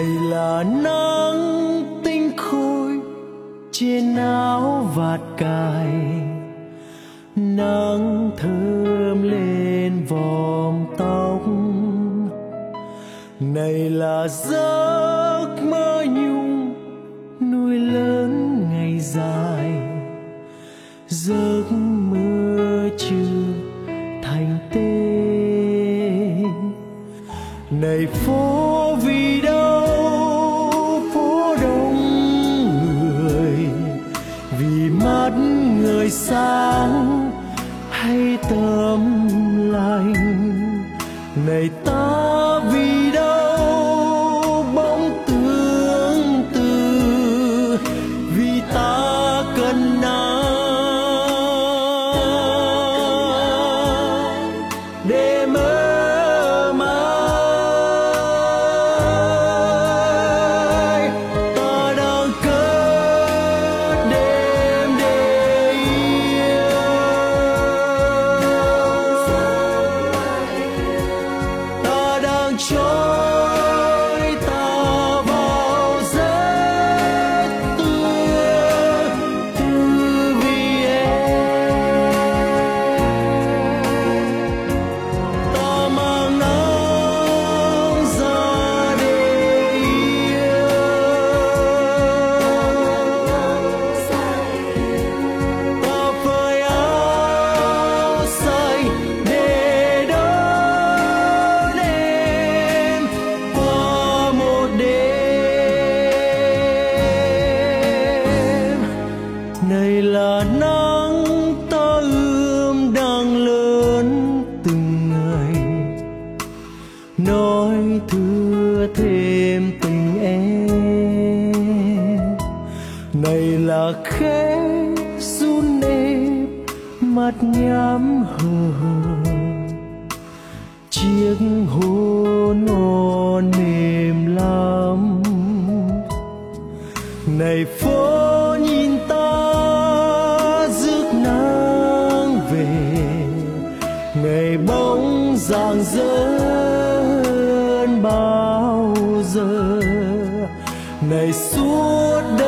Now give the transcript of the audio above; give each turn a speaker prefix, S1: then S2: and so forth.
S1: này là nắng tinh khôi trên áo vạt cài, nắng thơm lên vòm tóc. Này là giấc mơ nhung nuôi lớn ngày dài, giấc mơ chưa thành tên. Này phố vì đâu phố đông người, vì mắt người sáng hay tâm lành. Này ta vì đâu bóng tương tư, vì ta cần nắng để mơ mãi. Ta đang cất đêm để yêu, ta đang trôi ta vào giấc tư vì em. Ta mang nắng ra để yêu, ta phơi áo xanh để đón em qua một đêm. Này là nắng ta ươm đang lớn từng ngày, nói thưa thêm tình em. Này là khẽ run nếp mắt nhắm hờ, chiếc hôn ngon mềm lắm. Này phố nhìn ta rước nắng về, ngày bóng rạng rỡ bao giờ. Này suốt